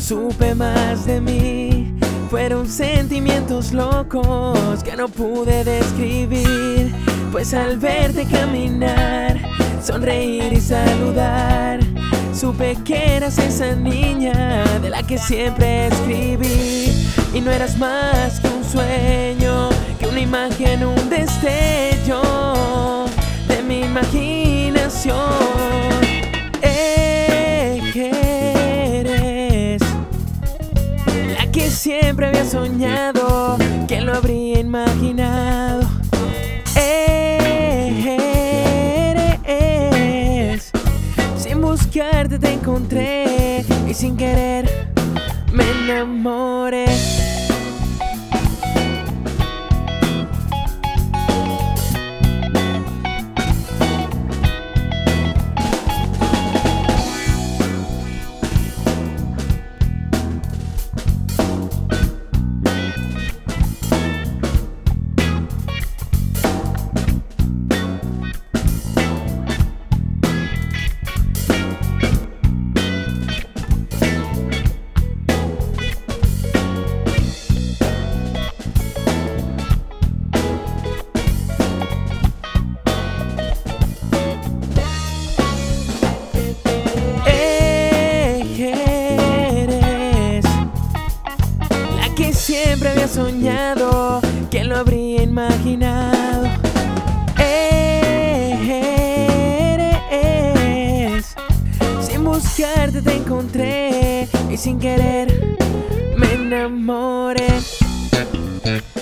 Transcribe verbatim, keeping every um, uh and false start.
supe más de mí. Fueron sentimientos locos que no pude describir, pues al verte caminar, sonreír y saludar, supe que eras esa niña de la que siempre escribí. Y no eras más que un sueño, que una imagen, un destello de mi imaginación. Eres la que siempre había soñado, que lo habría imaginado. Eres, sin buscarte te encontré y sin querer me enamoré. Siempre había soñado, que lo habría imaginado. Eres, sin buscarte te encontré y sin querer me enamoré.